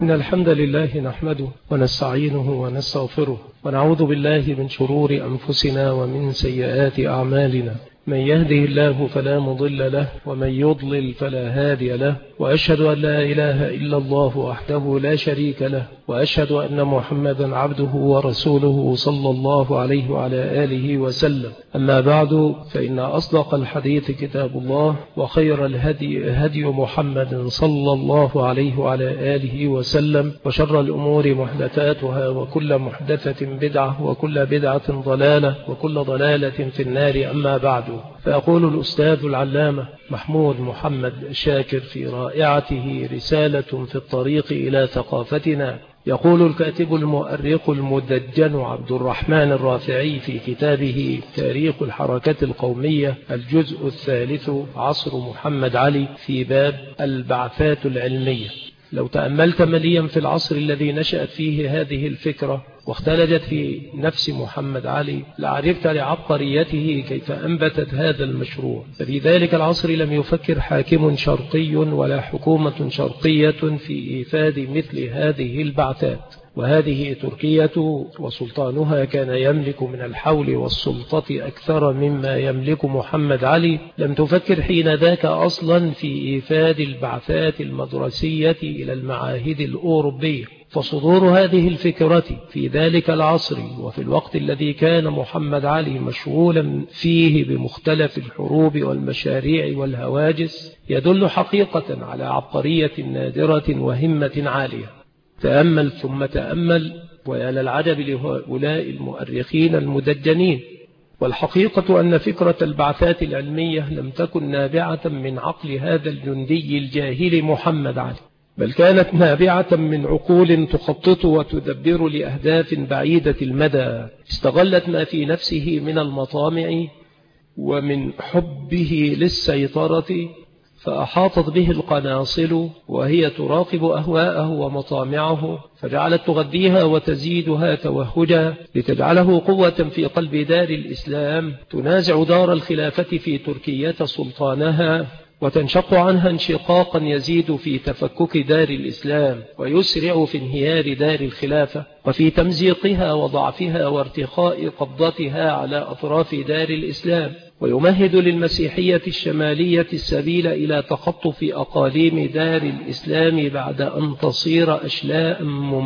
إن الحمد لله نحمده ونستعينه ونستغفره ونعوذ بالله من شرور أنفسنا ومن سيئات أعمالنا. من يهده الله فلا مضل له ومن يضلل فلا هادي له، وأشهد أن لا إله إلا الله وحده لا شريك له، وأشهد أن محمدا عبده ورسوله صلى الله عليه وعلى آله وسلم. أما بعد، فإن أصدق الحديث كتاب الله، وخير الهدي هدي محمد صلى الله عليه وعلى آله وسلم، وشر الأمور محدثاتها، وكل محدثة بدعة، وكل بدعة ضلالة، وكل ضلالة في النار. أما بعد، فيقول الأستاذ العلامة محمود محمد شاكر في رائعته رسالة في الطريق إلى ثقافتنا، يقول الكاتب المؤرخ المدجن عبد الرحمن الرافعي في كتابه تاريخ الحركة القومية الجزء الثالث عصر محمد علي في باب البعثات العلمية: لو تأملت مليا في العصر الذي نشأت فيه هذه الفكرة واختلجت في نفس محمد علي، لعرفت لعبقريته كيف أنبتت هذا المشروع. ففي ذلك العصر لم يفكر حاكم شرقي ولا حكومة شرقية في إيفاد مثل هذه البعثات، وهذه تركيا وسلطانها كان يملك من الحول والسلطة أكثر مما يملك محمد علي. لم تفكر حين ذاك أصلا في إيفاد البعثات المدرسية إلى المعاهد الأوروبية. فصدور هذه الفكرة في ذلك العصر وفي الوقت الذي كان محمد علي مشغولا فيه بمختلف الحروب والمشاريع والهواجس يدل حقيقة على عبقرية نادرة وهمة عالية. تأمل ثم تأمل، ويا للعجب لهؤلاء المؤرخين المدجنين. والحقيقة أن فكرة البعثات العلمية لم تكن نابعة من عقل هذا الجندي الجاهل محمد علي، بل كانت نابعة من عقول تخطط وتدبر لأهداف بعيدة المدى، استغلت ما في نفسه من المطامع ومن حبه للسيطرة، فأحاطت به القناصل وهي تراقب أهواءه ومطامعه، فجعلت تغذيها وتزيدها توهجا لتجعله قوة في قلب دار الإسلام تنازع دار الخلافة في تركيا سلطانها، وتنشق عنها انشقاقا يزيد في تفكك دار الإسلام ويسرع في انهيار دار الخلافة، وفي تمزيقها وضعفها وارتخاء قبضتها على أطراف دار الإسلام، ويمهد للمسيحية الشمالية السبيل إلى تخطف أقاليم دار الإسلام بعد أن تصير أشلاء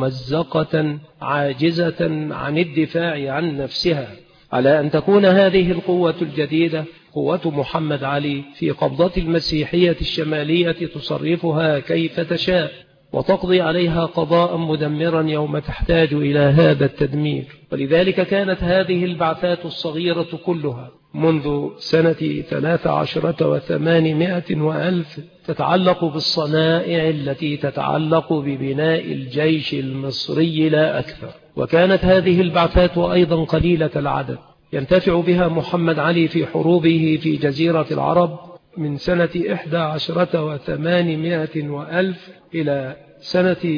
ممزقة عاجزة عن الدفاع عن نفسها، على أن تكون هذه القوة الجديدة قوة محمد علي في قبضة المسيحية الشمالية تصرفها كيف تشاء وتقضي عليها قضاء مدمرا يوم تحتاج إلى هذا التدمير. ولذلك كانت هذه البعثات الصغيرة كلها منذ سنة 13,800 تتعلق بالصنائع التي تتعلق ببناء الجيش المصري لا أكثر. وكانت هذه البعثات أيضا قليلة العدد، ينتفع بها محمد علي في حروبه في جزيرة العرب من سنة 11,800 إلى سنة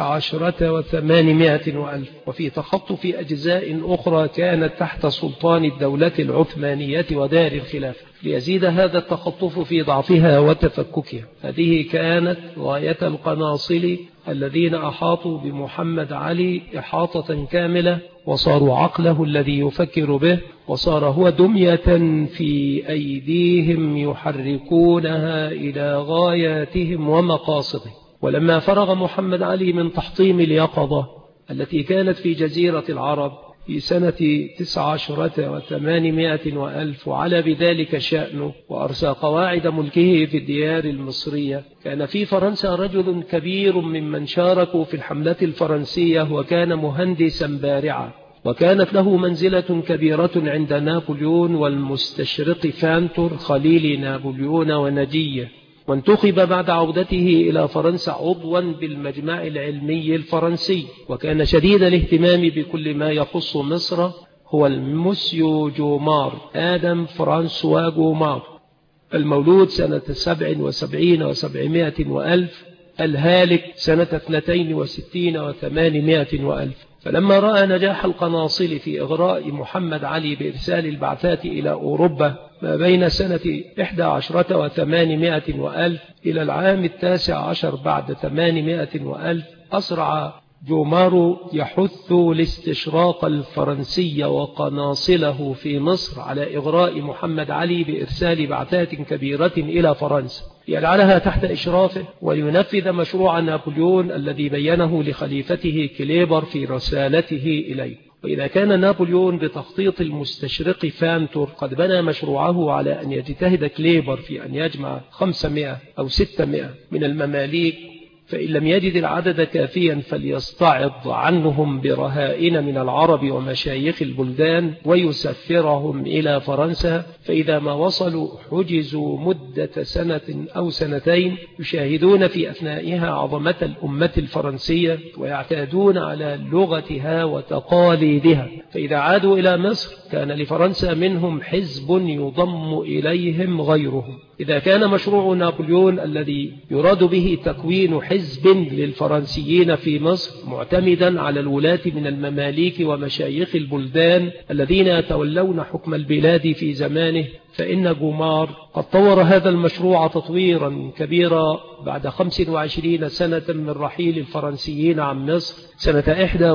19,800، وفي تخطف أجزاء أخرى كانت تحت سلطان الدولة العثمانية ودار الخلافة، ليزيد هذا التخطف في ضعفها وتفككها. هذه كانت غاية القناصل الذين أحاطوا بمحمد علي إحاطة كاملة، وصاروا عقله الذي يفكر به، وصار هو دمية في أيديهم يحركونها إلى غاياتهم ومقاصدهم. ولما فرغ محمد علي من تحطيم اليقظة التي كانت في جزيرة العرب في سنة 19,800 وعلى بذلك شأنه، وأرسى قواعد ملكه في الديار المصرية، كان في فرنسا رجل كبير ممن شاركوا في الحملة الفرنسية، وكان مهندسا بارعا، وكانت له منزلة كبيرة عند نابليون والمستشرق فانتور خليل نابليون ونجية، وانتخب بعد عودته إلى فرنسا عضوا بالمجمع العلمي الفرنسي، وكان شديد الاهتمام بكل ما يخص مصر. هو المسيو جومار آدم فرانسوا جومار، المولود سنة 77 و700 الهالك سنة 62 و800. فلما رأى نجاح القناصل في إغراء محمد علي بإرسال البعثات إلى أوروبا ما بين سنة 11 و800 إلى العام 19 بعد 800 أسرع جومارو يحث الاستشراق الفرنسي وقناصله في مصر على إغراء محمد علي بإرسال بعثات كبيرة إلى فرنسا يجعلها تحت إشرافه وينفذ مشروع نابليون الذي بينه لخليفته كليبر في رسالته إليه. وإذا كان نابليون بتخطيط المستشرق فانتور قد بنى مشروعه على أن يجتهد كليبر في أن يجمع 500 أو 600 من المماليك، فإن لم يجد العدد كافيا فليستعض عنهم برهائن من العرب ومشايخ البلدان ويسفرهم إلى فرنسا، فإذا ما وصلوا حجزوا مدة سنة أو سنتين يشاهدون في أثنائها عظمة الأمة الفرنسية ويعتادون على لغتها وتقاليدها، فإذا عادوا إلى مصر كان لفرنسا منهم حزب يضم إليهم غيرهم. إذا كان مشروع نابليون الذي يراد به تكوين حزب للفرنسيين في مصر معتمدا على الولاة من المماليك ومشايخ البلدان الذين يتولون حكم البلاد في زمانه، فإن جومار قد طور هذا المشروع تطويرا كبيرا بعد 25 سنة من رحيل الفرنسيين عن مصر سنة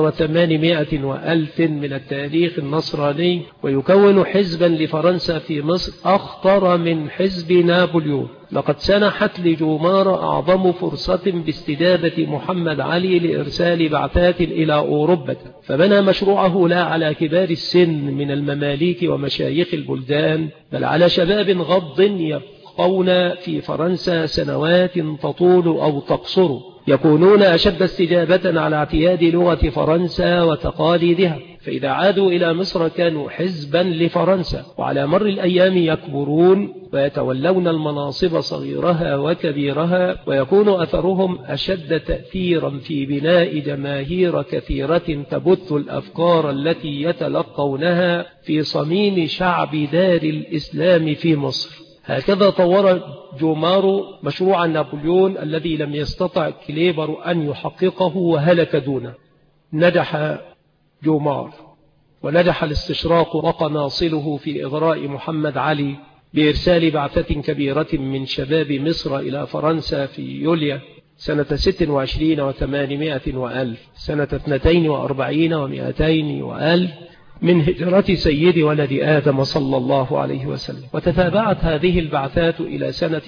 1800 من التاريخ النصراني، ويكون حزبا لفرنسا في مصر أخطر من حزب نابليون. لقد سنحت لجومار أعظم فرصة باستجابة محمد علي لإرسال بعثات إلى أوروبا، فبنى مشروعه لا على كبار السن من المماليك ومشايخ البلدان بل على شباب غض يبقون في فرنسا سنوات تطول أو تقصر، يكونون أشد استجابة على اعتياد لغة فرنسا وتقاليدها، فإذا عادوا إلى مصر كانوا حزبا لفرنسا، وعلى مر الأيام يكبرون ويتولون المناصب صغيرها وكبيرها، ويكون أثرهم أشد تأثيرا في بناء جماهير كثيرة تبث الأفكار التي يتلقونها في صميم شعب دار الإسلام في مصر. هكذا طور جومارو مشروع نابليون الذي لم يستطع كليبر أن يحققه وهلك دونه. نجح جومار ونجح الاستشراق وقناصله في إغراء محمد علي بإرسال بعثة كبيرة من شباب مصر إلى فرنسا في يوليو سنة 26 و800 وألف سنة 42 و200 وألف من هجرة سيد ولد آدم صلى الله عليه وسلم، وتتابعت هذه البعثات إلى سنة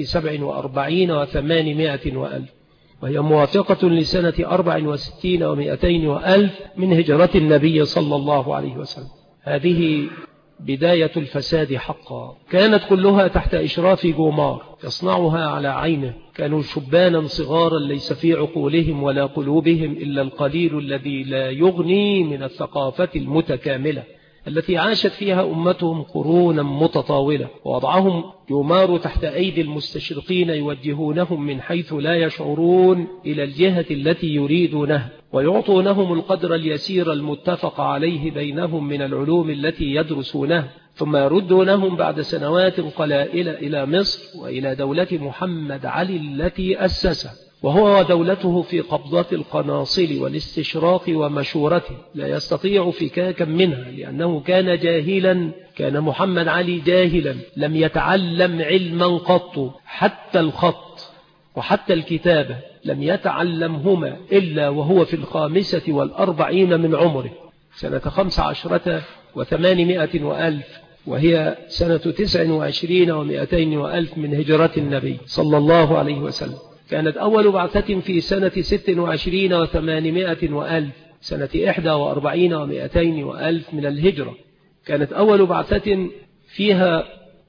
47 و800 وألف، وهي موافقة لسنة 64 و200 وألف من هجرة النبي صلى الله عليه وسلم. هذه بداية الفساد حقا، كانت كلها تحت إشراف جومار يصنعها على عينه. كانوا شبانا صغارا ليس في عقولهم ولا قلوبهم إلا القليل الذي لا يغني من الثقافة المتكاملة التي عاشت فيها أمتهم قرونا متطاولة، ووضعهم جومار تحت أيدي المستشرقين يوجهونهم من حيث لا يشعرون إلى الجهة التي يريدونها، ويعطونهم القدر اليسير المتفق عليه بينهم من العلوم التي يدرسونها، ثم يردونهم بعد سنوات قلائل إلى مصر وإلى دولة محمد علي التي أسسها، وهو ودولته في قبضة القناصل والاستشراق ومشورته، لا يستطيع فكاكا منها لأنه كان جاهلا. كان محمد علي جاهلا لم يتعلم علما قط، حتى الخط وحتى الكتابة لم يتعلمهما إلا وهو في 45 من عمره سنة 15 و800 وألف، وهي سنة 29 و200 وألف من هجرة النبي صلى الله عليه وسلم. كانت أول بعثة في سنة 26 و800 وألف سنة 41 و200 وألف من الهجرة. كانت أول بعثة فيها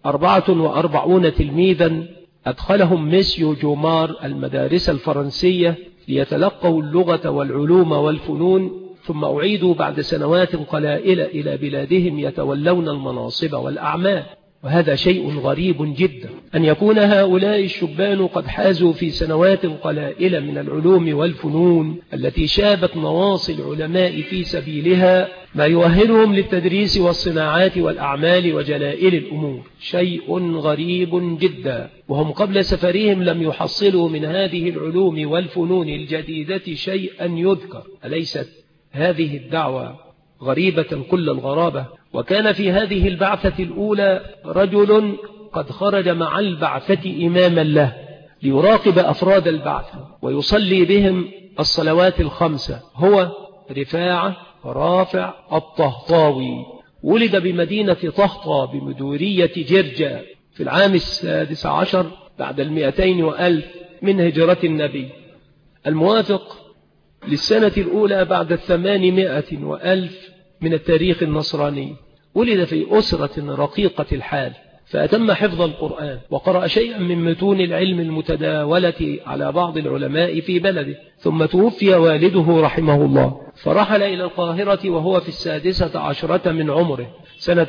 44 تلميذا أدخلهم ميسيو جومار المدارس الفرنسية ليتلقوا اللغة والعلوم والفنون، ثم أعيدوا بعد سنوات قلائل إلى بلادهم يتولون المناصب والأعمال. وهذا شيء غريب جدا أن يكون هؤلاء الشبان قد حازوا في سنوات قلائل من العلوم والفنون التي شابت نواصي العلماء في سبيلها ما يؤهلهم للتدريس والصناعات والأعمال وجلائل الأمور. شيء غريب جدا، وهم قبل سفرهم لم يحصلوا من هذه العلوم والفنون الجديدة شيئا يذكر. أليست هذه الدعوة غريبة كل الغرابة؟ وكان في هذه البعثة الأولى رجل قد خرج مع البعثة إماما له ليراقب أفراد البعثة ويصلي بهم الصلوات الخمسة هو رفاعة رافع الطهطاوي. ولد بمدينة طهطا بمدورية جرجا في العام 16 بعد 200 من هجرة النبي، الموافق للسنة الأولى بعد 800 من التاريخ النصراني. ولد في أسرة رقيقة الحال، فأتم حفظ القرآن وقرأ شيئا من متون العلم المتداولة على بعض العلماء في بلده، ثم توفي والده رحمه الله، فرحل إلى القاهرة وهو في 16 من عمره سنة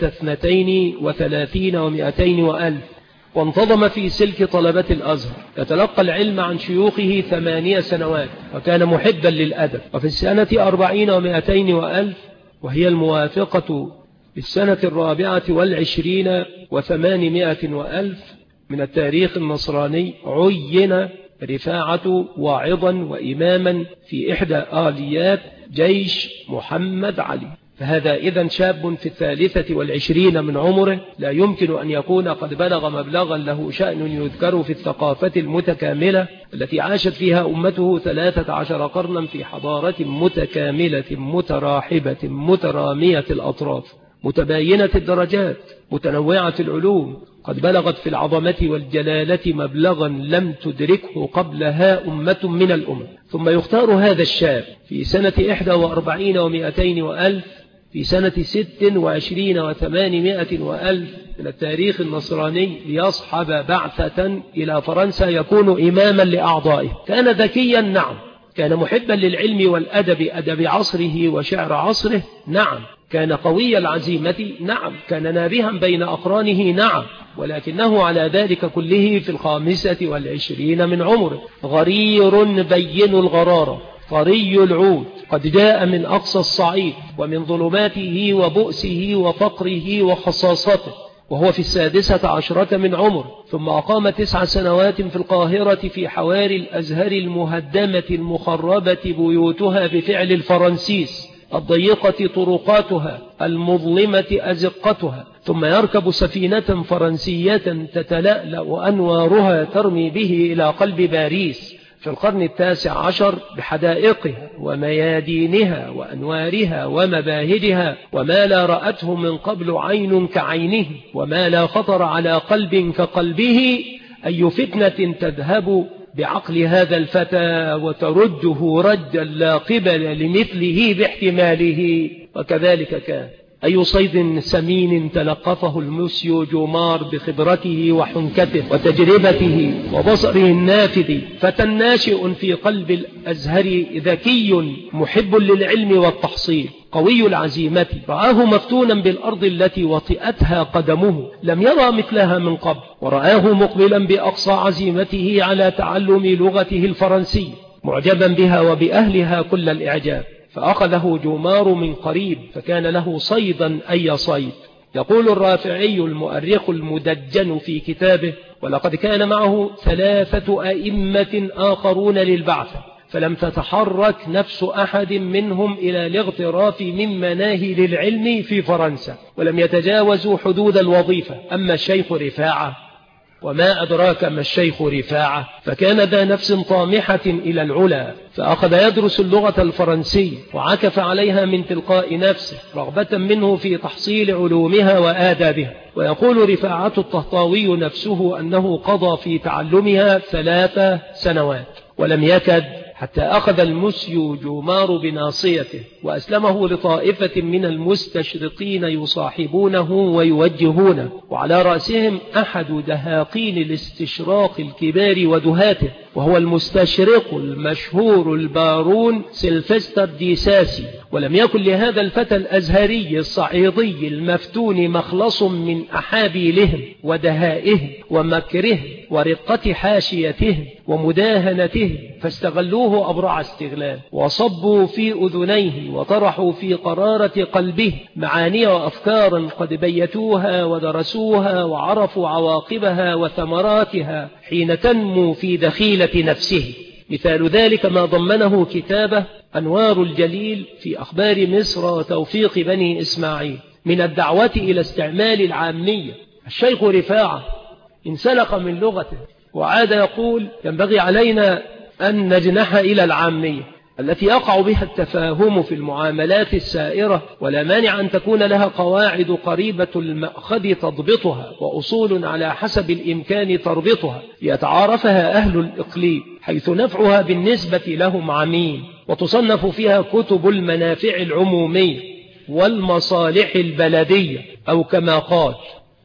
32 و200 وانتظم في سلك طلبة الأزهر، يتلقى العلم عن شيوخه 8 سنوات، وكان محبا للأدب. وفي السنة 40 و200 وهي الموافقة للسنة 24 و800 من التاريخ النصراني، عين رفاعة واعظا وإماما في إحدى آليات جيش محمد علي. فهذا إذن شاب في 23 من عمره، لا يمكن أن يكون قد بلغ مبلغا له شأن يذكر في الثقافة المتكاملة التي عاشت فيها أمته 13 قرنا في حضارة متكاملة متراحبة مترامية الأطراف متباينة الدرجات متنوعة العلوم، قد بلغت في العظمة والجلالة مبلغا لم تدركه قبلها أمة من الأمم. ثم يختار هذا الشاب في سنة 41 و200 في سنة 26 و800 من التاريخ النصراني ليصحب بعثة إلى فرنسا يكون إماما لأعضائه. كان ذكيا نعم، كان محبا للعلم والأدب، أدب عصره وشعر عصره نعم، كان قوي العزيمة نعم، كان نابها بين أقرانه نعم، ولكنه على ذلك كله في 25 من عمره، غرير بين الغرارة طري العود، قد جاء من أقصى الصعيد ومن ظلماته وبؤسه وفقره وخصاصته، وهو في 16 من عمر. ثم أقام 9 سنوات في القاهرة في حواري الأزهر المهدمة المخربة بيوتها بفعل الفرنسيس، الضيقة طرقاتها المظلمة أزقتها، ثم يركب سفينة فرنسية تتلألأ أنوارها ترمي به إلى قلب باريس في القرن 19 بحدائقها وميادينها وأنوارها ومباهجها، وما لا رأته من قبل عين كعينه، وما لا خطر على قلب كقلبه. أي فتنة تذهب بعقل هذا الفتى وترده ردا لا قبل لمثله باحتماله. وكذلك كان أي صيد سمين تلقفه المسيو جومار بخبرته وحنكته وتجربته وبصره النافذ، فتى ناشئ في قلب الأزهر ذكي محب للعلم والتحصيل قوي العزيمة، رآه مفتونا بالأرض التي وطئتها قدمه، لم يرى مثلها من قبل، ورآه مقبلا بأقصى عزيمته على تعلم لغته الفرنسية معجبا بها وبأهلها كل الإعجاب. فأخذه جومار من قريب فكان له صيدا أي صيد. يقول الرافعي المؤرخ المدجن في كتابه: ولقد كان معه 3 أئمة آخرون للبعثة، فلم تتحرك نفس أحد منهم إلى الاغتراف من مناهل العلم في فرنسا، ولم يتجاوزوا حدود الوظيفة. أما الشيخ رفاعة، وما أدراك ما الشيخ رفاعة، فكان ذا نفس طامحة إلى العلا، فأخذ يدرس اللغة الفرنسية وعكف عليها من تلقاء نفسه رغبة منه في تحصيل علومها وآدابها. ويقول رفاعة الطهطاوي نفسه أنه قضى في تعلمها 3 سنوات ولم يكد، حتى أخذ المسيو جومار بناصيته وأسلمه لطائفة من المستشرقين يصاحبونه ويوجهونه، وعلى رأسهم أحد دهاقين الاستشراق الكبار ودهاته، وهو المستشرق المشهور البارون سيلفستر ديساسي. ولم يكن لهذا الفتى الأزهري الصعيدي المفتون مخلص من أحابيلهم ودهائهم ومكرهم ورقة حاشيتهم ومداهنتهم، فاستغلوه أبرع استغلال، وصبوا في أذنيه وطرحوا في قرارة قلبه معاني وأفكارا قد بيتوها ودرسوها وعرفوا عواقبها وثمراتها حين تنمو في دخيلة نفسه. مثال ذلك ما ضمنه كتابه أنوار الجليل في أخبار مصر وتوفيق بني إسماعيل من الدعوة إلى استعمال العامية. الشيخ رفاعة انسلق من لغته وعاد يقول: ينبغي علينا أن نجنح إلى العامية، التي يقع بها التفاهم في المعاملات السائرة، ولا مانع أن تكون لها قواعد قريبة المأخذ تضبطها وأصول على حسب الإمكان تربطها يتعارفها أهل الإقليم، حيث نفعها بالنسبة لهم عميم، وتصنف فيها كتب المنافع العمومية والمصالح البلدية، أو كما قال.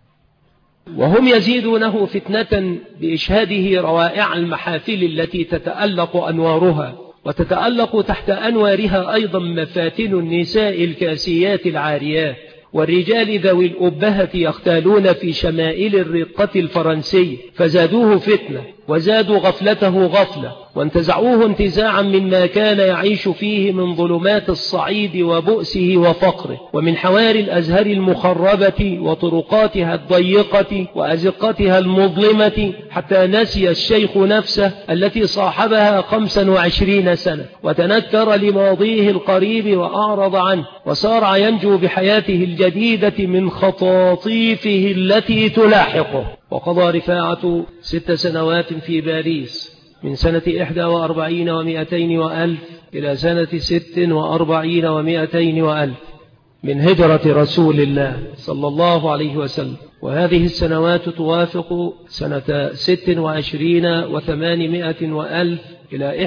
وهم يزيدونه فتنة بإشهاده روائع المحافل التي تتألق أنوارها، وتتألق تحت أنوارها أيضا مفاتن النساء الكاسيات العاريات، والرجال ذوي الأبهة يختالون في شمائل الرقة الفرنسي، فزادوه فتنة وزادوا غفلته غفلة، وانتزعوه انتزاعا مما كان يعيش فيه من ظلمات الصعيد وبؤسه وفقره، ومن حواري الأزهر المخربة وطرقاتها الضيقة وأزقتها المظلمة، حتى نسي الشيخ نفسه التي صاحبها 25 سنة، وتنكر لماضيه القريب وأعرض عنه، وسارع ينجو بحياته الجديدة من خطاطيفه التي تلاحقه. وقضى رفاعة 6 سنوات في باريس، من سنة 41 و200 وألف إلى سنة 46 و200 وألف من هجرة رسول الله صلى الله عليه وسلم. وهذه السنوات توافق سنة 26 و800 وألف إلى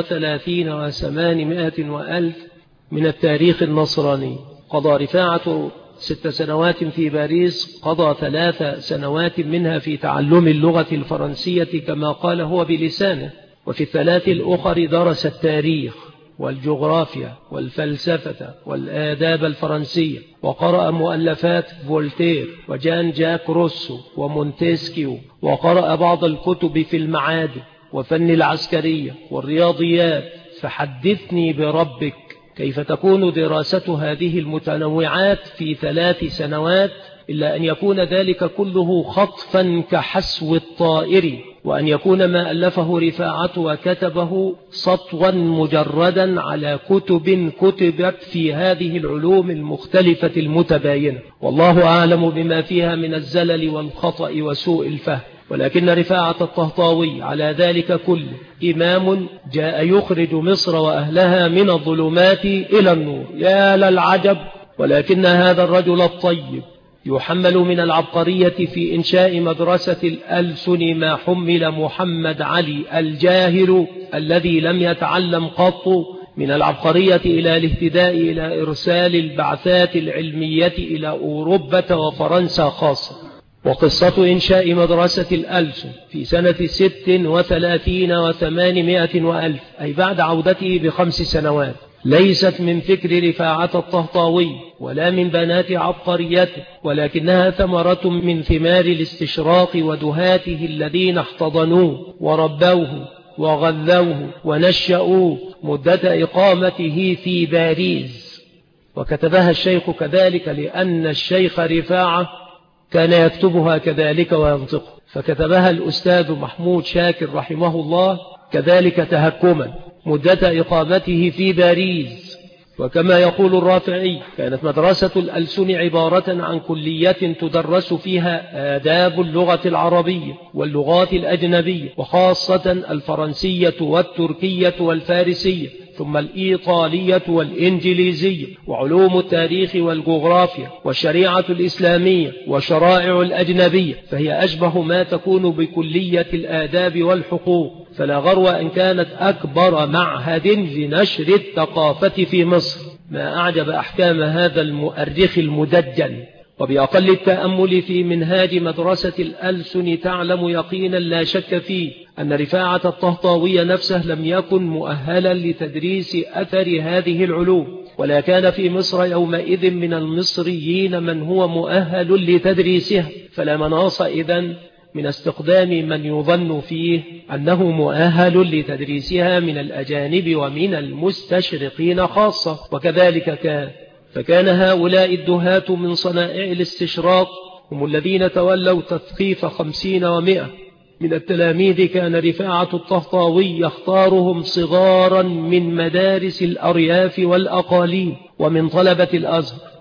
31 و800 وألف من التاريخ النصراني. قضى رفاعة 6 سنوات في باريس، قضى 3 سنوات منها في تعلم اللغة الفرنسية كما قال هو بلسانه، وفي ال3 الأخر درس التاريخ والجغرافيا والفلسفة والآداب الفرنسية، وقرأ مؤلفات فولتير وجان جاك روسو ومونتسكيو، وقرأ بعض الكتب في المعادن وفن العسكرية والرياضيات. فحدثني بربك كيف تكون دراسة هذه المتنوعات في 3 سنوات، إلا أن يكون ذلك كله خطفا كحسو الطائر، وأن يكون ما ألفه رفاعة وكتبه سطوا مجردا على كتب كتبت في هذه العلوم المختلفة المتباينة، والله أعلم بما فيها من الزلل والخطأ وسوء الفهم. ولكن رفاعة الطهطاوي على ذلك كله إمام جاء يخرج مصر وأهلها من الظلمات إلى النور. يا للعجب! ولكن هذا الرجل الطيب يحمل من العبقرية في إنشاء مدرسة الألسن ما حمل محمد علي الجاهل الذي لم يتعلم قط من العبقرية إلى الاهتداء إلى إرسال البعثات العلمية إلى أوروبا وفرنسا خاصة. وقصة إنشاء مدرسة الألسن في سنة 36 و800 وألف، أي بعد عودته ب5 سنوات، ليست من فكر رفاعة الطهطاوي ولا من بنات عبقريته، ولكنها ثمرة من ثمار الاستشراق ودهاته الذين احتضنوه وربوه وغذوه ونشأوه مدة إقامته في باريس. وكتبها الشيخ كذلك لأن الشيخ رفاعة كان يكتبها كذلك وينطقها، فكتبها الأستاذ محمود شاكر رحمه الله كذلك تهكما مدة إقامته في باريس. وكما يقول الرافعي، كانت مدرسة الألسن عبارة عن كلية تدرس فيها آداب اللغة العربية واللغات الأجنبية، وخاصة الفرنسية والتركية والفارسية، ثم الإيطالية والإنجليزية، وعلوم التاريخ والجغرافيا والشريعة الإسلامية وشرائع الأجنبية، فهي أشبه ما تكون بكلية الآداب والحقوق. فلا غرو أن كانت أكبر معهد لنشر الثقافة في مصر. ما أعجب أحكام هذا المؤرخ المدجل. وبأقل التأمل في منهاج مدرسة الألسن تعلم يقينا لا شك فيه أن رفاعة الطهطاوي نفسه لم يكن مؤهلا لتدريس أثر هذه العلوم، ولا كان في مصر يومئذ من المصريين من هو مؤهل لتدريسها، فلا مناص إذن من استخدام من يظن فيه أنه مؤهل لتدريسها من الأجانب ومن المستشرقين خاصة. وكذلك فكان هؤلاء الدهاة من صنائع الاستشراق هم الذين تولوا تثقيف 50 و100 من التلاميذ. كان رفاعة الطهطاوي يختارهم صغارا من مدارس الأرياف والأقاليم ومن طلبة الأزهر،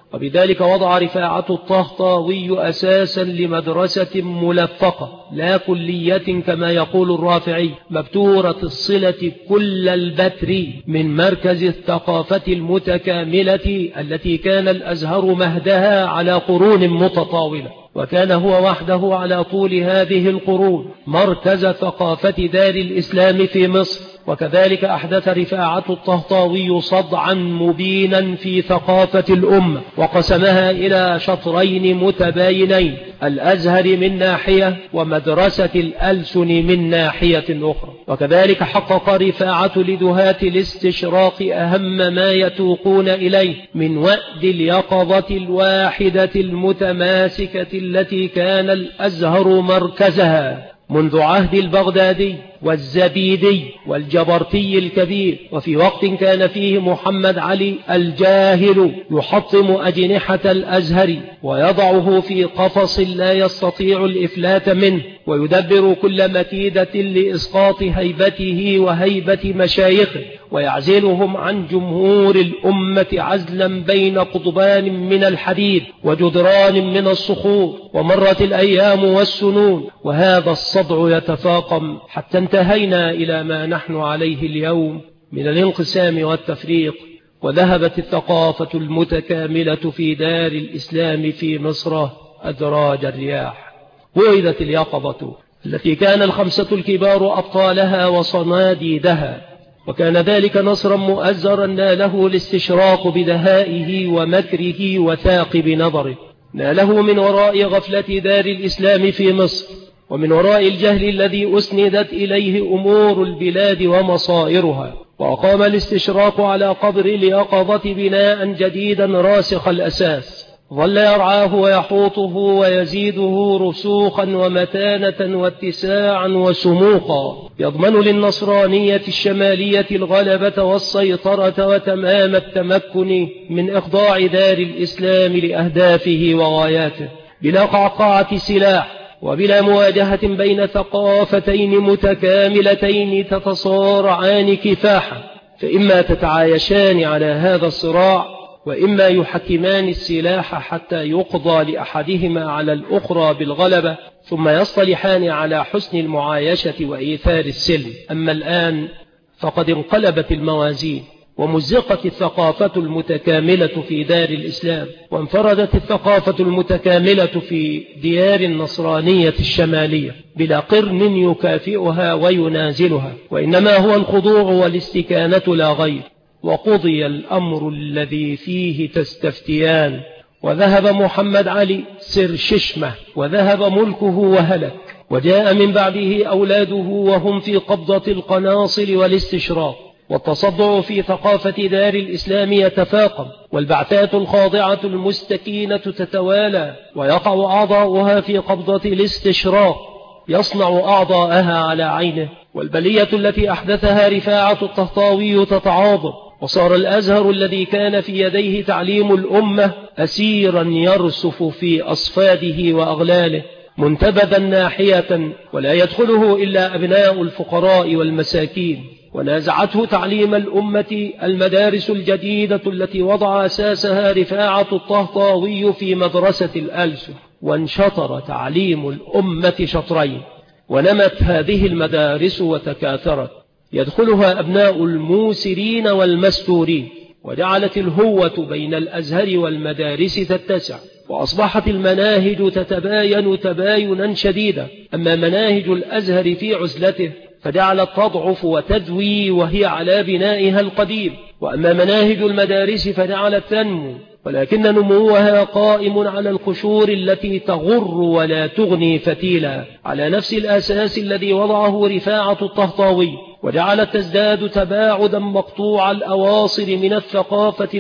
وبذلك وضع رفاعة الطهطاوي أساسا لمدرسة ملفقة لا كلية كما يقول الرافعي، مبتورة الصلة كل البتر من مركز الثقافة المتكاملة التي كان الأزهر مهدها على قرون متطاولة، وكان هو وحده على طول هذه القرون مركز ثقافة دار الإسلام في مصر. وكذلك أحدث رفاعة الطهطاوي صدعا مبينا في ثقافة الأمة، وقسمها إلى شطرين متباينين، الأزهر من ناحية ومدرسة الألسن من ناحية أخرى. وكذلك حقق رفاعة لدهاة الاستشراق أهم ما يتوقون إليه من وأد اليقظة الواحدة المتماسكة التي كان الأزهر مركزها منذ عهد البغدادي والزبيدي والجبرتي الكبير، وفي وقت كان فيه محمد علي الجاهل يحطم أجنحة الأزهر ويضعه في قفص لا يستطيع الإفلات منه، ويدبر كل مكيدة لإسقاط هيبته وهيبة مشايخه، ويعزلهم عن جمهور الأمة عزلا بين قضبان من الحديد وجدران من الصخور. ومرت الأيام والسنون وهذا الصدع يتفاقم حتى انتهينا إلى ما نحن عليه اليوم من الانقسام والتفريق، وذهبت الثقافة المتكاملة في دار الإسلام في مصر أدراج الرياح. وإذت اليقظة التي كان الخمسة الكبار أبطالها وصناديدها، وكان ذلك نصرا مؤزرا ناله الاستشراق بدهائه ومكره وثاقب نظره، ناله من وراء غفلة دار الإسلام في مصر، ومن وراء الجهل الذي أسندت إليه أمور البلاد ومصائرها. وأقام الاستشراق على قدر اليقظة بناء جديدا راسخ الأساس، ظل يرعاه ويحوطه ويزيده رسوخا ومتانة واتساعا وسموقا، يضمن للنصرانية الشمالية الغلبة والسيطرة وتمام التمكن من إخضاع دار الإسلام لأهدافه وغاياته، بلا قعقعة سلاح وبلا مواجهة بين ثقافتين متكاملتين تتصارعان كفاحا، فإما تتعايشان على هذا الصراع، وإما يحكمان السلاح حتى يقضى لأحدهما على الأخرى بالغلبة، ثم يصطلحان على حسن المعايشة وإيثار السلم. أما الآن فقد انقلبت الموازين، ومزقت الثقافة المتكاملة في دار الإسلام، وانفردت الثقافة المتكاملة في ديار النصرانية الشمالية بلا قرن يكافئها وينازلها، وإنما هو الخضوع والاستكانة لا غير. وقضي الأمر الذي فيه تستفتيان، وذهب محمد علي سر ششمة، وذهب ملكه وهلك، وجاء من بعده أولاده وهم في قبضة القناصل والاستشراق، والتصدع في ثقافة دار الإسلام يتفاقم، والبعثات الخاضعة المستكينة تتوالى، ويقع أعضاؤها في قبضة الاستشراق يصنع أعضاءها على عينه. والبلية التي أحدثها رفاعة الطهطاوي تتعاظم، وصار الأزهر الذي كان في يديه تعليم الأمة أسيرا يرسف في أصفاده وأغلاله، منتبذا ناحية ولا يدخله إلا أبناء الفقراء والمساكين. ونازعته تعليم الأمة المدارس الجديدة التي وضع أساسها رفاعة الطهطاوي في مدرسة الألسن، وانشطر تعليم الأمة شطرين، ونمت هذه المدارس وتكاثرت، يدخلها أبناء الموسرين والمستورين، وجعلت الهوة بين الأزهر والمدارس تتسع، وأصبحت المناهج تتباين تباينا شديدا. أما مناهج الأزهر في عزلته فجعلت تضعف وتدوي وهي على بنائها القديم، وأما مناهج المدارس فجعلت تنمو، ولكن نموها قائم على القشور التي تغر ولا تغني فتيلا، على نفس الأساس الذي وضعه رفاعة الطهطاوي، وجعلت تزداد تباعدا مقطوع الأواصر من الثقافة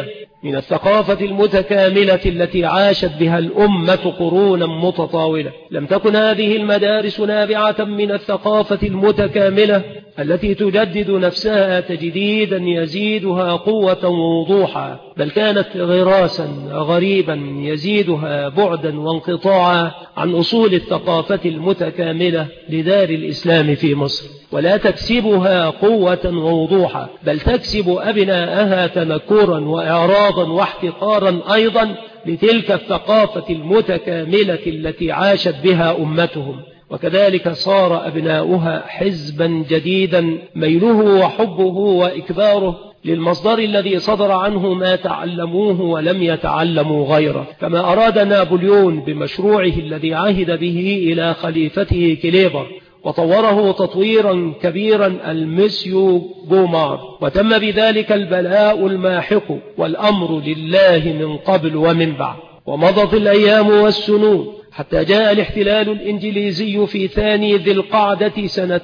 المتكاملة التي عاشت بها الأمة قرونا متطاولة. لم تكن هذه المدارس نابعة من الثقافة المتكاملة التي تجدد نفسها تجديدا يزيدها قوة ووضوحا، بل كانت غراسا غريبا يزيدها بعدا وانقطاعا عن أصول الثقافة المتكاملة لدار الإسلام في مصر، ولا تكسبها قوة ووضوحا، بل تكسب أبناءها تنكرا وإعراضا واحتقارا أيضا لتلك الثقافة المتكاملة التي عاشت بها أمتهم. وكذلك صار أبناؤها حزبا جديدا ميله وحبه وإكباره للمصدر الذي صدر عنه ما تعلموه ولم يتعلموا غيره، كما أراد نابليون بمشروعه الذي عهد به إلى خليفته كليبر وطوره تطويرا كبيرا المسيو بومار، وتم بذلك البلاء الماحق والأمر لله من قبل ومن بعد. ومضت الأيام والسنون حتى جاء الاحتلال الإنجليزي في ثاني ذي القعدة سنة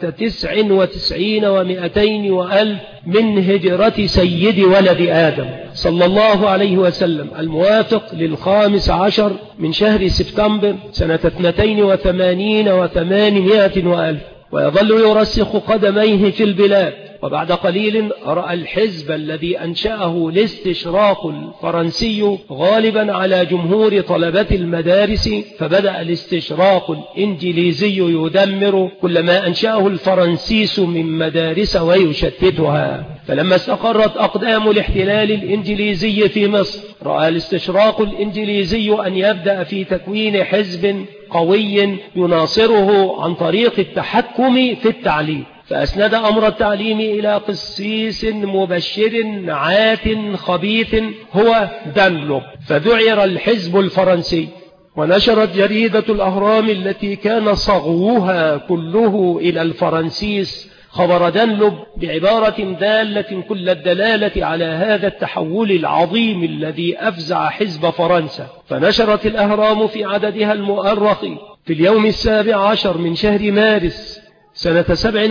99 و200 وألف من هجرة سيد ولد آدم صلى الله عليه وسلم، الموافق ل15 من شهر سبتمبر سنة 82 و800 وألف، ويظل يرسخ قدميه في البلاد. وبعد قليل رأى الحزب الذي أنشأه الاستشراق الفرنسي غالبا على جمهور طلبة المدارس، فبدأ الاستشراق الإنجليزي يدمر كل ما أنشأه الفرنسيس من مدارس ويشتتها. فلما استقرت أقدام الاحتلال الإنجليزي في مصر، رأى الاستشراق الإنجليزي أن يبدأ في تكوين حزب قوي يناصره عن طريق التحكم في التعليم، فأسند أمر التعليم إلى قسيس مبشر عات خبيث هو دانلوب، فذعر الحزب الفرنسي. ونشرت جريدة الأهرام التي كان صغوها كله إلى الفرنسيس خبر دانلوب بعبارة دالة كل الدلالة على هذا التحول العظيم الذي أفزع حزب فرنسا. فنشرت الأهرام في عددها المؤرخ في اليوم 17 من شهر مارس سنة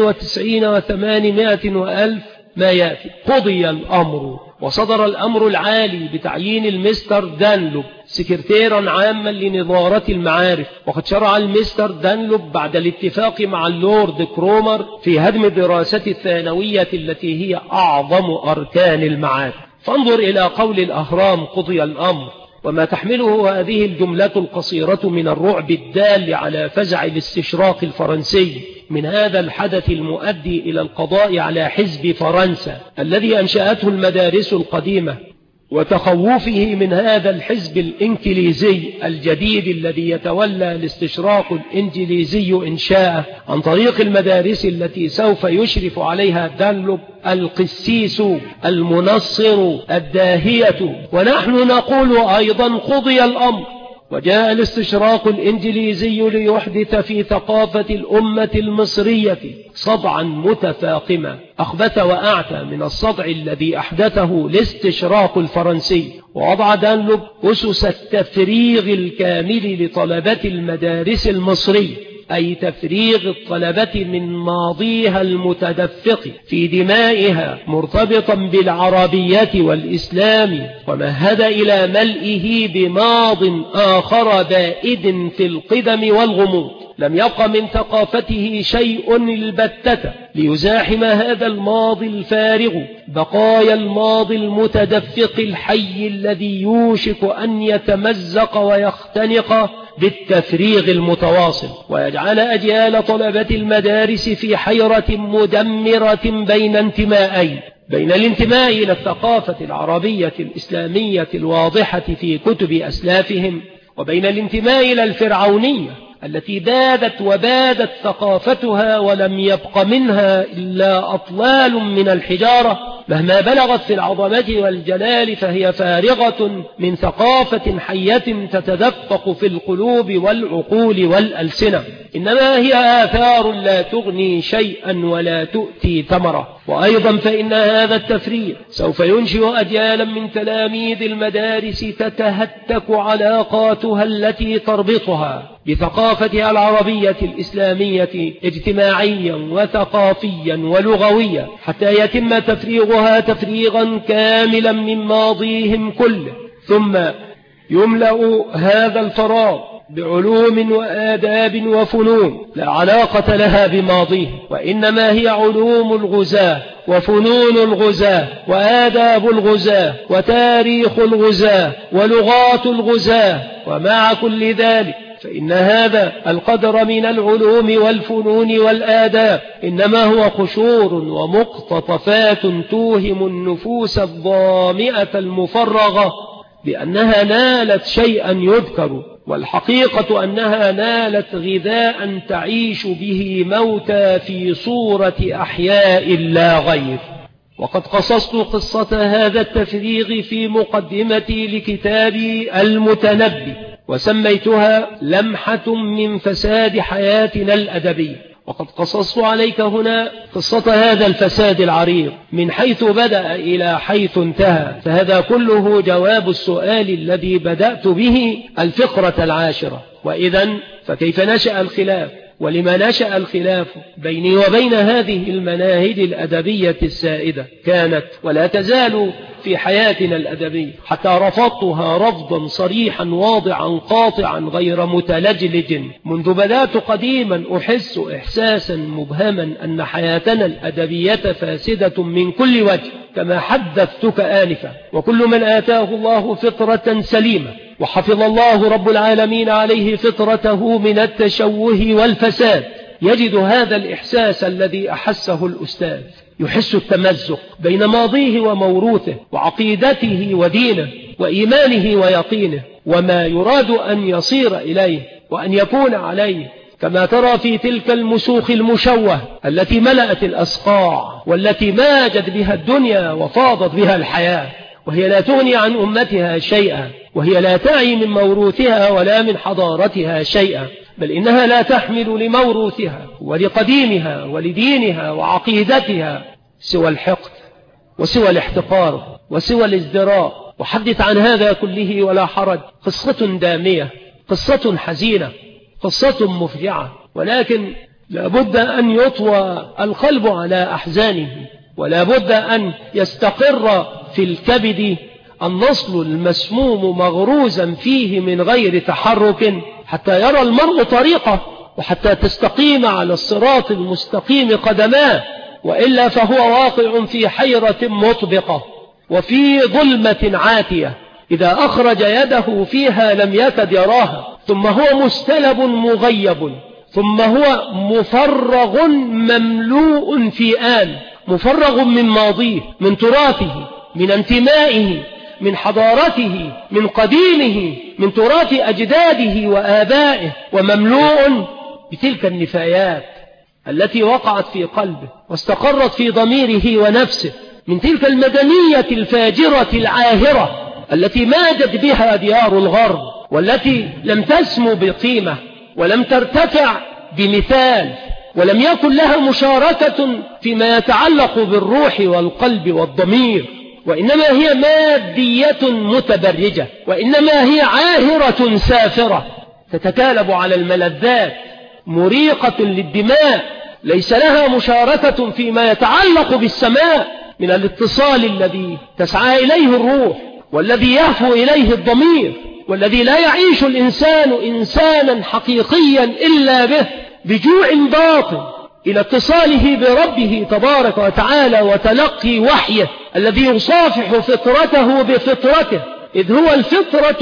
97 و800 وألف ما يأتي: قضي الأمر، وصدر الأمر العالي بتعيين المستر دانلوب سكرتيرا عاما لنظارة المعارف. وقد شرع المستر دانلوب بعد الاتفاق مع اللورد كرومر في هدم الدراسة الثانوية التي هي أعظم أركان المعارف. فانظر إلى قول الأهرام: قضي الأمر، وما تحمله هذه الجملة القصيرة من الرعب الدال على فزع الاستشراق الفرنسي من هذا الحدث المؤدي إلى القضاء على حزب فرنسا الذي أنشأته المدارس القديمة، وتخوفه من هذا الحزب الإنجليزي الجديد الذي يتولى الاستشراق الإنجليزي إنشاءه عن طريق المدارس التي سوف يشرف عليها دانلوب القسيس المنصر الداهية. ونحن نقول أيضا: قضي الأمر. وجاء الاستشراق الإنجليزي ليحدث في ثقافة الأمة المصرية صدعا متفاقما أخبث وأعتى من الصدع الذي أحدثه الاستشراق الفرنسي. ووضع دانلوب أسس التفريغ الكامل لطلبة المدارس المصرية، أي تفريغ الطلبة من ماضيها المتدفق في دمائها مرتبطا بالعربية والإسلام، ومهد إلى ملئه بماض آخر بائد في القدم والغموض لم يبق من ثقافته شيء البتة ليزاحم هذا الماضي الفارغ بقايا الماضي المتدفق الحي الذي يوشك أن يتمزق ويختنق بالتفريغ المتواصل، ويجعل أجيال طلبة المدارس في حيرة مدمرة بين انتمائين: بين الانتماء إلى الثقافة العربية الإسلامية الواضحة في كتب أسلافهم، وبين الانتماء إلى الفرعونية التي بادت وبادت ثقافتها ولم يبق منها إلا أطلال من الحجارة، مهما بلغت في العظمة والجلال فهي فارغة من ثقافة حية تتدفق في القلوب والعقول والألسنة، إنما هي آثار لا تغني شيئا ولا تؤتي ثمرة. وأيضا فإن هذا التفريغ سوف ينشئ أجيالا من تلاميذ المدارس تتهتك علاقاتها التي تربطها بثقافتها العربية الإسلامية اجتماعيا وثقافيا ولغويا، حتى يتم تفريغها تفريغا كاملا من ماضيهم كله، ثم يملأ هذا الفراغ بعلوم وآداب وفنون لا علاقة لها بماضيه، وإنما هي علوم الغزاة وفنون الغزاة وآداب الغزاة وتاريخ الغزاة ولغات الغزاة. ومع كل ذلك فإن هذا القدر من العلوم والفنون والآداب إنما هو قشور ومقتطفات توهم النفوس الظامئة المفرغة بأنها نالت شيئا يذكر، والحقيقة أنها نالت غذاء تعيش به موتى في صورة أحياء لا غير. وقد قصصت قصة هذا التفريغ في مقدمتي لكتابي المتنبي، وسميتها لمحة من فساد حياتنا الأدبية. وقد قصصت عليك هنا قصة هذا الفساد العريض من حيث بدأ إلى حيث انتهى، فهذا كله جواب السؤال الذي بدأت به الفقرة العاشرة. وإذن فكيف نشأ الخلاف؟ ولما نشأ الخلاف بيني وبين هذه المناهج الأدبية السائدة؟ كانت ولا تزال في حياتنا الأدبية حتى رفضتها رفضا صريحا واضعا قاطعا غير متلجلج. منذ بدأت قديما أحس إحساسا مبهما أن حياتنا الأدبية فاسدة من كل وجه كما حدثتك آنفا. وكل من آتاه الله فطرة سليمة وحفظ الله رب العالمين عليه فطرته من التشوه والفساد يجد هذا الإحساس الذي أحسه الأستاذ، يحس التمزق بين ماضيه وموروثه وعقيدته ودينه وإيمانه ويقينه وما يراد أن يصير إليه وأن يكون عليه، كما ترى في تلك المسوخ المشوه التي ملأت الأسقاع والتي ماجت بها الدنيا وفاضت بها الحياة، وهي لا تغني عن أمتها شيئا، وهي لا تعي من موروثها ولا من حضارتها شيئا، بل إنها لا تحمل لموروثها ولقديمها ولدينها وعقيدتها سوى الحقد وسوى الاحتقار وسوى الازدراء. وحدث عن هذا كله ولا حرج. قصة دامية، قصة حزينة، قصة مفجعة، ولكن لا بد أن يطوى القلب على أحزانه، ولا بد أن يستقر في الكبد النصل المسموم مغروزا فيه من غير تحرك حتى يرى المرء طريقه وحتى تستقيم على الصراط المستقيم قدماه، وإلا فهو واقع في حيرة مطبقة وفي ظلمة عاتية إذا أخرج يده فيها لم يكد يراها، ثم هو مستلب مغيب، ثم هو مفرغ مملوء في آن، مفرغ من ماضيه، من تراثه، من انتمائه، من حضارته، من قديمه، من تراث أجداده وآبائه، ومملوء بتلك النفايات التي وقعت في قلبه واستقرت في ضميره ونفسه، من تلك المدنية الفاجرة العاهرة التي ماجت بها ديار الغرب، والتي لم تسمو بقيمة ولم ترتفع بمثال، ولم يكن لها مشاركة فيما يتعلق بالروح والقلب والضمير، وإنما هي مادية متبرجة، وإنما هي عاهرة سافرة تتكالب على الملذات، مريقة للدماء، ليس لها مشاركة فيما يتعلق بالسماء من الاتصال الذي تسعى إليه الروح والذي يهفو إليه الضمير، والذي لا يعيش الإنسان إنسانا حقيقيا إلا به بجوع باطن إلى اتصاله بربه تبارك وتعالى وتلقي وحيه الذي يصافح فطرته بفطرته، إذ هو الفطرة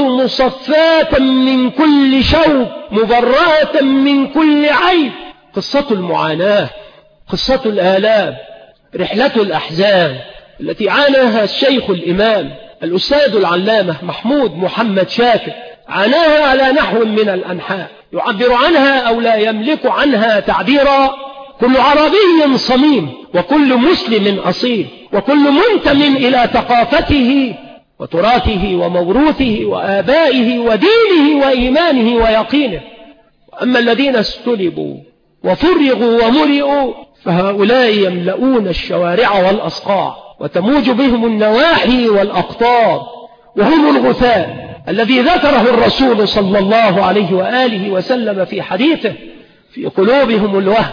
مصفاة من كل شوك مبرأة من كل عيب. قصة المعاناة، قصة الآلام، رحلة الأحزان التي عاناها الشيخ الإمام الأستاذ العلامة محمود محمد شاكر، عاناها على نحو من الأنحاء يعبر عنها أو لا يملك عنها تعبيرا كل عربي صميم، وكل مسلم أصيل، وكل منتم إلى ثقافته وتراثه وموروثه وآبائه ودينه وإيمانه ويقينه. وأما الذين استلبوا وفرغوا ومرئوا فهؤلاء يملؤون الشوارع والأصقاع وتموج بهم النواحي والأقطار، وهم الغثاء الذي ذكره الرسول صلى الله عليه وآله وسلم في حديثه: في قلوبهم الوهن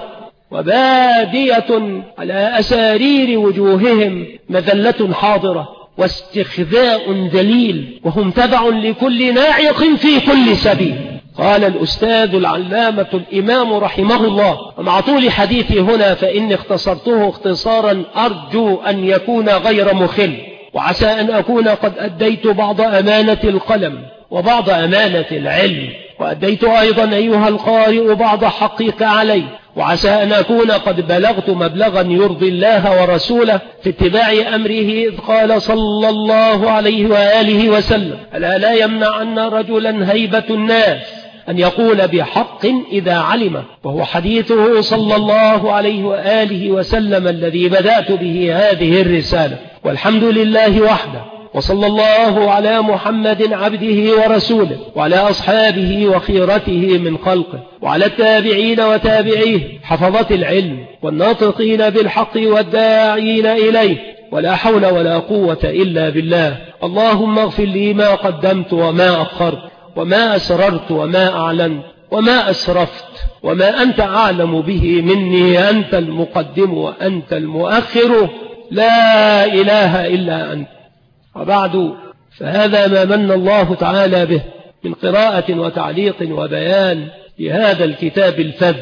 وبادية على أسارير وجوههم مذلة حاضرة واستخذاء ذليل، وهم تبع لكل ناعق في كل سبيل. قال الأستاذ العلامة الإمام رحمه الله: ومع طول حديثي هنا فإني اختصرته اختصارا أرجو أن يكون غير مخل، وعسى أن أكون قد أديت بعض أمانة القلم وبعض أمانة العلم، وأديت أيضا أيها القارئ بعض حقك علي، وعسى أن أكون قد بلغت مبلغا يرضي الله ورسوله في اتباع أمره، إذ قال صلى الله عليه وآله وسلم: ألا لا يمنعن رجلا هيبة الناس أن يقول بحق إذا علم، وهو حديثه صلى الله عليه وآله وسلم الذي بدأت به هذه الرسالة. والحمد لله وحده، وصلى الله على محمد عبده ورسوله، وعلى أصحابه وخيرته من خلقه، وعلى التابعين وتابعيه حفظة العلم والناطقين بالحق والداعين إليه، ولا حول ولا قوة إلا بالله. اللهم اغفر لي ما قدمت وما أخرت وما أسررت وما أعلنت وما أسرفت وما أنت أعلم به مني، أنت المقدم وأنت المؤخر، لا إله إلا أنت. وبعد، فهذا ما من الله تعالى به من قراءة وتعليق وبيان لهذا الكتاب الفذ،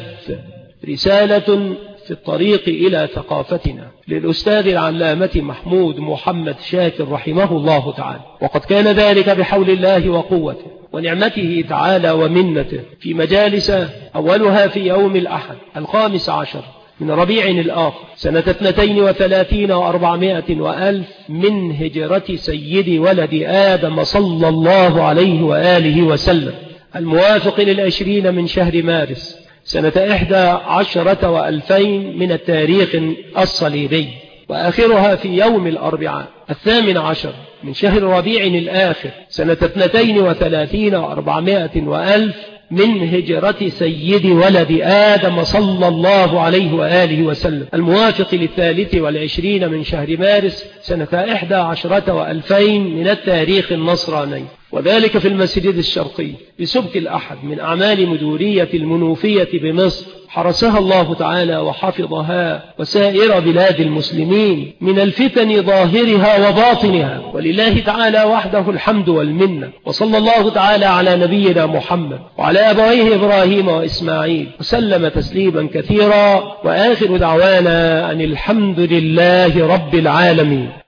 رسالة في الطريق إلى ثقافتنا، للأستاذ العلامة محمود محمد شاكر رحمه الله تعالى. وقد كان ذلك بحول الله وقوته ونعمته تعالى ومنته في مجالس، أولها في يوم الأحد 15 من ربيع الآخر سنة 32 و400 وألف من هجرة سيد ولد آدم صلى الله عليه وآله وسلم، الموافق 20 من شهر مارس سنة 11 و2000 من التاريخ الصليبي، وآخرها في يوم الأربعاء 18 من شهر ربيع الآخر سنة 32 و400 وألف من هجرة سيد ولد آدم صلى الله عليه وآله وسلم، الموافق 23 من شهر مارس سنة 11 و2000 من التاريخ النصراني، وذلك في المسجد الشرقي بسبك الأحد من أعمال مدورية المنوفية بمصر، حرسها الله تعالى وحفظها وسائر بلاد المسلمين من الفتن ظاهرها وباطنها، ولله تعالى وحده الحمد والمنة. وصلى الله تعالى على نبينا محمد وعلى أبويه إبراهيم وإسماعيل وسلم تسليما كثيرا، وآخر دعوانا أن الحمد لله رب العالمين.